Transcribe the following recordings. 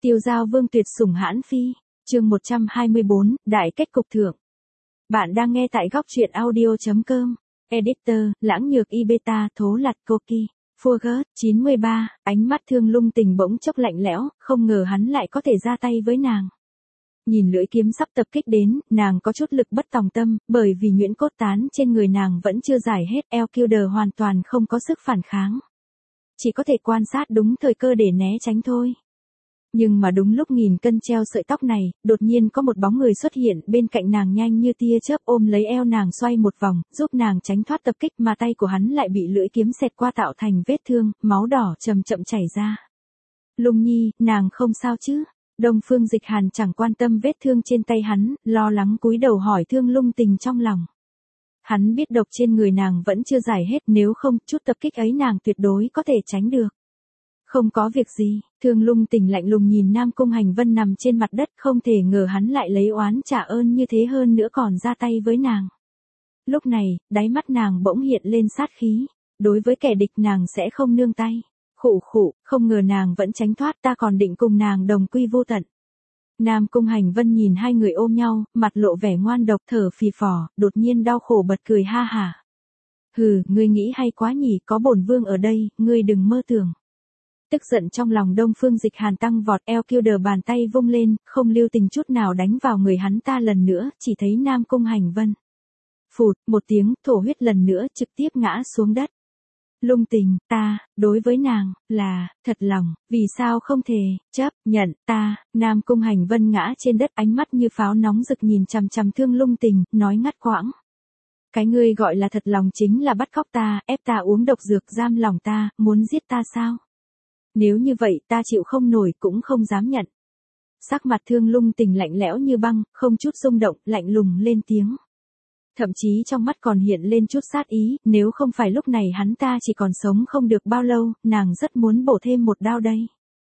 Tiêu giao vương tuyệt sủng hãn phi, chương 124, đại kết cục thượng. Bạn đang nghe tại góc truyện audio.com. Editor, lãng nhược y beta, thố lặt Koki. Forget, 93, ánh mắt Thương Lung Tình bỗng chốc lạnh lẽo, không ngờ hắn lại có thể ra tay với nàng. Nhìn lưỡi kiếm sắp tập kích đến, nàng có chút lực bất tòng tâm, bởi vì nhuyễn cốt tán trên người nàng vẫn chưa giải hết, Elkilder hoàn toàn không có sức phản kháng. Chỉ có thể quan sát đúng thời cơ để né tránh thôi. Nhưng mà đúng lúc nghìn cân treo sợi tóc này, đột nhiên có một bóng người xuất hiện bên cạnh nàng nhanh như tia chớp ôm lấy eo nàng xoay một vòng, giúp nàng tránh thoát tập kích mà tay của hắn lại bị lưỡi kiếm xẹt qua tạo thành vết thương, máu đỏ chậm chậm chảy ra. Lung Nhi, nàng không sao chứ? Đông Phương Dịch Hàn chẳng quan tâm vết thương trên tay hắn, lo lắng cúi đầu hỏi Thương Lung Tình trong lòng. Hắn biết độc trên người nàng vẫn chưa giải hết, nếu không, chút tập kích ấy nàng tuyệt đối có thể tránh được. Không có việc gì, Thương Lung Tình lạnh lùng nhìn Nam Cung Hành Vân nằm trên mặt đất, không thể ngờ hắn lại lấy oán trả ơn như thế, hơn nữa còn ra tay với nàng. Lúc này, đáy mắt nàng bỗng hiện lên sát khí, đối với kẻ địch nàng sẽ không nương tay. Khụ khụ, không ngờ nàng vẫn tránh thoát, ta còn định cùng nàng đồng quy vô tận. Nam Cung Hành Vân nhìn hai người ôm nhau, mặt lộ vẻ ngoan độc thở phì phò, đột nhiên đau khổ bật cười ha hả. Hừ, ngươi nghĩ hay quá nhỉ, có bổn vương ở đây, ngươi đừng mơ tưởng. Tức giận trong lòng Đông Phương Dịch Hàn tăng vọt, Elkilder bàn tay vung lên, không lưu tình chút nào đánh vào người hắn ta lần nữa, chỉ thấy Nam Cung Hành Vân. Phụt, một tiếng, thổ huyết lần nữa, trực tiếp ngã xuống đất. Lung Tình, ta, đối với nàng, là, thật lòng, vì sao không thể, chấp, nhận, ta, Nam Cung Hành Vân ngã trên đất ánh mắt như pháo nóng rực nhìn chằm chằm Thương Lung Tình, nói ngắt quãng. Cái ngươi gọi là thật lòng chính là bắt cóc ta, ép ta uống độc dược giam lòng ta, muốn giết ta sao? Nếu như vậy ta chịu không nổi cũng không dám nhận. Sắc mặt Thương Lung Tình lạnh lẽo như băng, không chút rung động, lạnh lùng lên tiếng. Thậm chí trong mắt còn hiện lên chút sát ý, nếu không phải lúc này hắn ta chỉ còn sống không được bao lâu, nàng rất muốn bổ thêm một đao đây.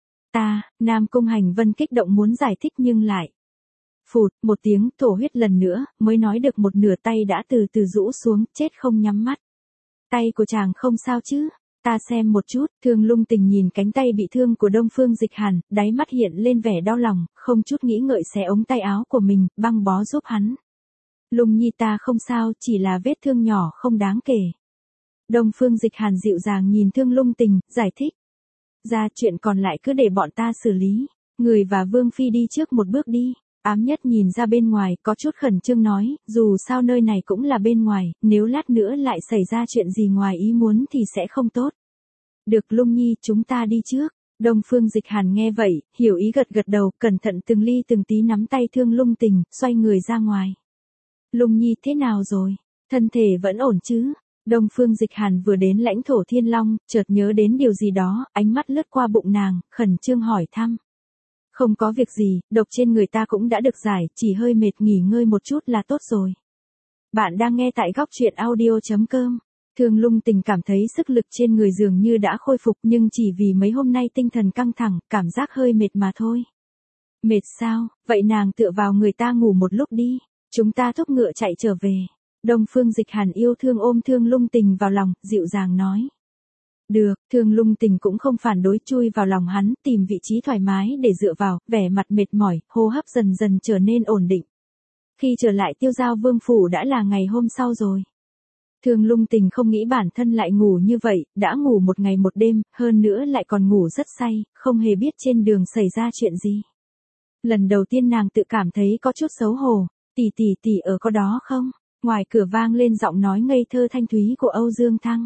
Ta, Nam Cung Hành Vân kích động muốn giải thích nhưng lại. Phụt, một tiếng, thổ huyết lần nữa, mới nói được một nửa tay đã từ từ rũ xuống, chết không nhắm mắt. Tay của chàng không sao chứ? Ta xem một chút, Thương Lung Tình nhìn cánh tay bị thương của Đông Phương Dịch Hàn, đáy mắt hiện lên vẻ đau lòng, không chút nghĩ ngợi xé ống tay áo của mình, băng bó giúp hắn. Lung Nhi ta không sao, chỉ là vết thương nhỏ không đáng kể. Đông Phương Dịch Hàn dịu dàng nhìn Thương Lung Tình, giải thích. Ra chuyện còn lại cứ để bọn ta xử lý, người và Vương Phi đi trước một bước đi. Ám Nhất nhìn ra bên ngoài, có chút khẩn trương nói, dù sao nơi này cũng là bên ngoài, nếu lát nữa lại xảy ra chuyện gì ngoài ý muốn thì sẽ không tốt. Được Lung Nhi, chúng ta đi trước. Đông Phương Dịch Hàn nghe vậy, hiểu ý gật gật đầu, cẩn thận từng ly từng tí nắm tay Thương Lung Tình, xoay người ra ngoài. Lung Nhi thế nào rồi? Thân thể vẫn ổn chứ? Đông Phương Dịch Hàn vừa đến lãnh thổ Thiên Long, chợt nhớ đến điều gì đó, ánh mắt lướt qua bụng nàng, khẩn trương hỏi thăm. Không có việc gì, độc trên người ta cũng đã được giải, chỉ hơi mệt nghỉ ngơi một chút là tốt rồi. Bạn đang nghe tại góc truyện audio.com. Thương Lung Tình cảm thấy sức lực trên người dường như đã khôi phục nhưng chỉ vì mấy hôm nay tinh thần căng thẳng, cảm giác hơi mệt mà thôi. Mệt sao, vậy nàng tựa vào người ta ngủ một lúc đi, chúng ta thúc ngựa chạy trở về. Đông Phương Dịch Hàn yêu thương ôm Thương Lung Tình vào lòng, dịu dàng nói. Được, Thương Lung Tình cũng không phản đối, chui vào lòng hắn, tìm vị trí thoải mái để dựa vào, vẻ mặt mệt mỏi, hô hấp dần dần trở nên ổn định. Khi trở lại Tiêu Giao Vương phủ đã là ngày hôm sau rồi. Thương Lung Tình không nghĩ bản thân lại ngủ như vậy, đã ngủ một ngày một đêm, hơn nữa lại còn ngủ rất say, không hề biết trên đường xảy ra chuyện gì. Lần đầu tiên nàng tự cảm thấy có chút xấu hổ, tỷ ở có đó không? Ngoài cửa vang lên giọng nói ngây thơ thanh thúy của Âu Dương Thăng.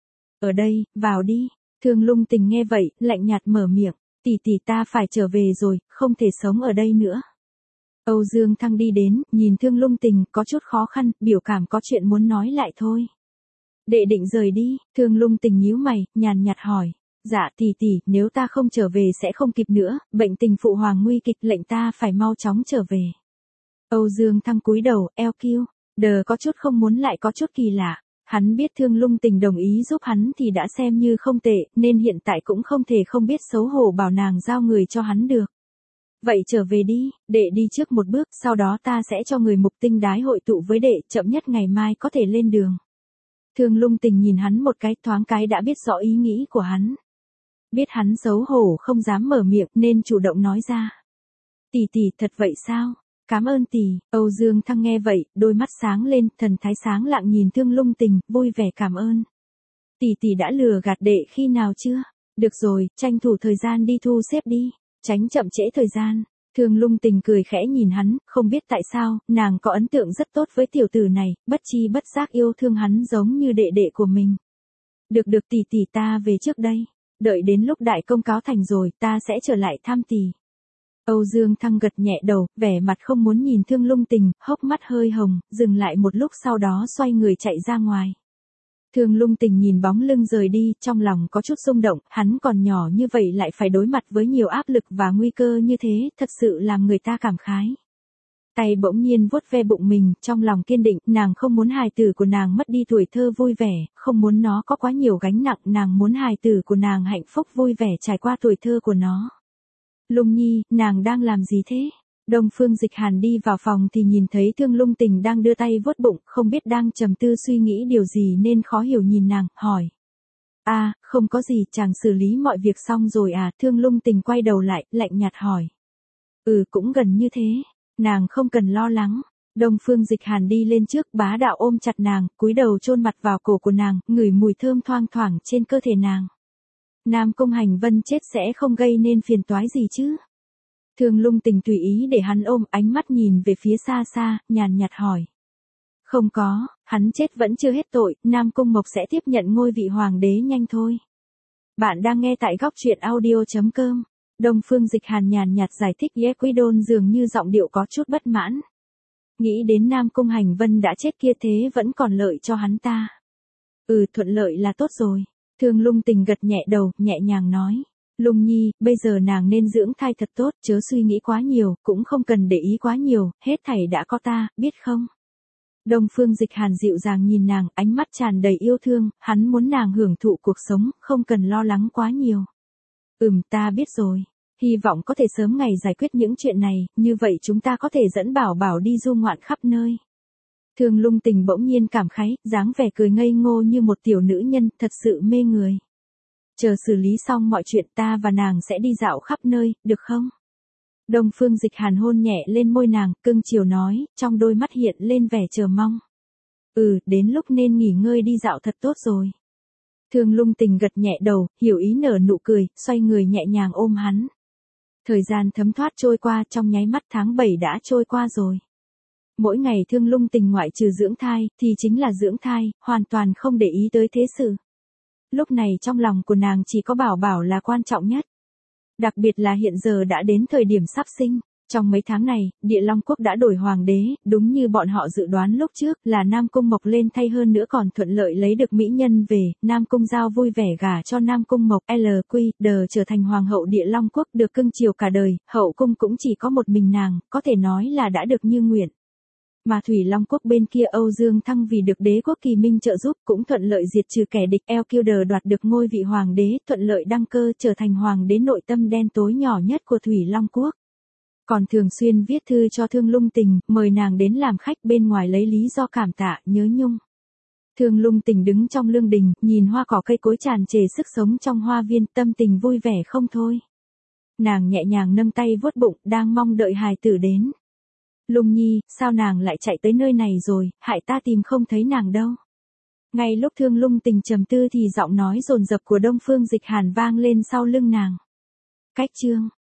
Ở đây, vào đi. Thương Lung Tình nghe vậy, lạnh nhạt mở miệng, tỷ ta phải trở về rồi, không thể sống ở đây nữa. Âu Dương Thăng đi đến, nhìn Thương Lung Tình, có chút khó khăn, biểu cảm có chuyện muốn nói lại thôi. Đệ định rời đi, Thương Lung Tình nhíu mày, nhàn nhạt hỏi. Dạ tỷ, nếu ta không trở về sẽ không kịp nữa, bệnh tình phụ hoàng nguy kịch, lệnh ta phải mau chóng trở về. Âu Dương Thăng cúi đầu, Elkilder có chút không muốn lại có chút kỳ lạ. Hắn biết Thương Lung Tình đồng ý giúp hắn thì đã xem như không tệ, nên hiện tại cũng không thể không biết xấu hổ bảo nàng giao người cho hắn được. Vậy trở về đi, đệ đi trước một bước, sau đó ta sẽ cho người Mục Tinh Đái hội tụ với đệ, chậm nhất ngày mai có thể lên đường. Thương Lung Tình nhìn hắn một cái, thoáng cái đã biết rõ ý nghĩ của hắn. Biết hắn xấu hổ không dám mở miệng nên chủ động nói ra. Tỷ tỷ thật vậy sao? Cảm ơn tỷ. Âu Dương Thăng nghe vậy, đôi mắt sáng lên, thần thái sáng lạng nhìn Thương Lung Tình, vui vẻ cảm ơn. Tỷ tỷ đã lừa gạt đệ khi nào chưa? Được rồi, tranh thủ thời gian đi thu xếp đi, tránh chậm trễ thời gian. Thương Lung Tình cười khẽ nhìn hắn, không biết tại sao, nàng có ấn tượng rất tốt với tiểu tử này, bất chi bất giác yêu thương hắn giống như đệ đệ của mình. Được tỷ tỷ ta về trước đây. Đợi đến lúc đại công cáo thành rồi, ta sẽ trở lại thăm tỷ. Âu Dương Thăng gật nhẹ đầu, vẻ mặt không muốn nhìn Thương Lung Tình, hốc mắt hơi hồng, dừng lại một lúc sau đó xoay người chạy ra ngoài. Thương Lung Tình nhìn bóng lưng rời đi, trong lòng có chút xung động, hắn còn nhỏ như vậy lại phải đối mặt với nhiều áp lực và nguy cơ như thế, thật sự làm người ta cảm khái. Tay bỗng nhiên vuốt ve bụng mình, trong lòng kiên định, nàng không muốn hài tử của nàng mất đi tuổi thơ vui vẻ, không muốn nó có quá nhiều gánh nặng, nàng muốn hài tử của nàng hạnh phúc vui vẻ trải qua tuổi thơ của nó. Lung Nhi, nàng đang làm gì thế? Đông Phương Dịch Hàn đi vào phòng thì nhìn thấy Thương Lung Tình đang đưa tay vuốt bụng, không biết đang trầm tư suy nghĩ điều gì nên khó hiểu nhìn nàng, hỏi. Không có gì, chàng xử lý mọi việc xong rồi à? Thương Lung Tình quay đầu lại, lạnh nhạt hỏi. Cũng gần như thế, nàng không cần lo lắng. Đông Phương Dịch Hàn đi lên trước, bá đạo ôm chặt nàng, cúi đầu chôn mặt vào cổ của nàng, ngửi mùi thơm thoang thoảng trên cơ thể nàng. Nam Cung Hành Vân chết sẽ không gây nên phiền toái gì chứ? Thương Lung Tình tùy ý để hắn ôm, ánh mắt nhìn về phía xa xa, nhàn nhạt hỏi. Không có, hắn chết vẫn chưa hết tội, Nam Cung Mộc sẽ tiếp nhận ngôi vị hoàng đế nhanh thôi. Bạn đang nghe tại góc truyện audio.com. Đông Phương Dịch Hàn nhàn nhạt giải thích. Yequidon dường như giọng điệu có chút bất mãn. Nghĩ đến Nam Cung Hành Vân đã chết kia thế vẫn còn lợi cho hắn ta. Thuận lợi là tốt rồi. Thương Lung Tình gật nhẹ đầu, nhẹ nhàng nói. Lung Nhi, bây giờ nàng nên dưỡng thai thật tốt, chớ suy nghĩ quá nhiều, cũng không cần để ý quá nhiều, hết thảy đã có ta, biết không? Đông Phương Dịch Hàn dịu dàng nhìn nàng, ánh mắt tràn đầy yêu thương, hắn muốn nàng hưởng thụ cuộc sống, không cần lo lắng quá nhiều. Ta biết rồi. Hy vọng có thể sớm ngày giải quyết những chuyện này, như vậy chúng ta có thể dẫn Bảo Bảo đi du ngoạn khắp nơi. Thương Lung Tình bỗng nhiên cảm khái, dáng vẻ cười ngây ngô như một tiểu nữ nhân, thật sự mê người. Chờ xử lý xong mọi chuyện ta và nàng sẽ đi dạo khắp nơi, được không? Đông Phương Dịch Hàn hôn nhẹ lên môi nàng, cưng chiều nói, trong đôi mắt hiện lên vẻ chờ mong. Đến lúc nên nghỉ ngơi đi dạo thật tốt rồi. Thương Lung Tình gật nhẹ đầu, hiểu ý nở nụ cười, xoay người nhẹ nhàng ôm hắn. Thời gian thấm thoát trôi qua, trong nháy mắt tháng 7 đã trôi qua rồi. Mỗi ngày Thương Lung Tình ngoại trừ dưỡng thai, thì chính là dưỡng thai, hoàn toàn không để ý tới thế sự. Lúc này trong lòng của nàng chỉ có Bảo Bảo là quan trọng nhất. Đặc biệt là hiện giờ đã đến thời điểm sắp sinh. Trong mấy tháng này, Địa Long Quốc đã đổi hoàng đế, đúng như bọn họ dự đoán lúc trước, là Nam Cung Mộc lên thay hơn nữa còn thuận lợi lấy được mỹ nhân về, Nam Cung Giao vui vẻ gả cho Nam Cung Mộc, LQD trở thành hoàng hậu Địa Long Quốc được cưng chiều cả đời, hậu cung cũng chỉ có một mình nàng, có thể nói là đã được như nguyện. Mà Thủy Long Quốc bên kia Âu Dương Thăng vì được đế quốc Kỳ Minh trợ giúp cũng thuận lợi diệt trừ kẻ địch, LQD đoạt được ngôi vị hoàng đế, thuận lợi đăng cơ trở thành hoàng đế nội tâm đen tối nhỏ nhất của Thủy Long Quốc. Còn thường xuyên viết thư cho Thương Lung Tình, mời nàng đến làm khách bên ngoài lấy lý do cảm tạ, nhớ nhung. Thương Lung Tình đứng trong lương đình, nhìn hoa cỏ cây cối tràn trề sức sống trong hoa viên, tâm tình vui vẻ không thôi. Nàng nhẹ nhàng nâng tay vuốt bụng, đang mong đợi hài tử đến. Lung Nhi, sao nàng lại chạy tới nơi này rồi, hại ta tìm không thấy nàng đâu. Ngay lúc Thương Lung Tình trầm tư thì giọng nói dồn dập của Đông Phương Dịch Hàn vang lên sau lưng nàng. Cách chương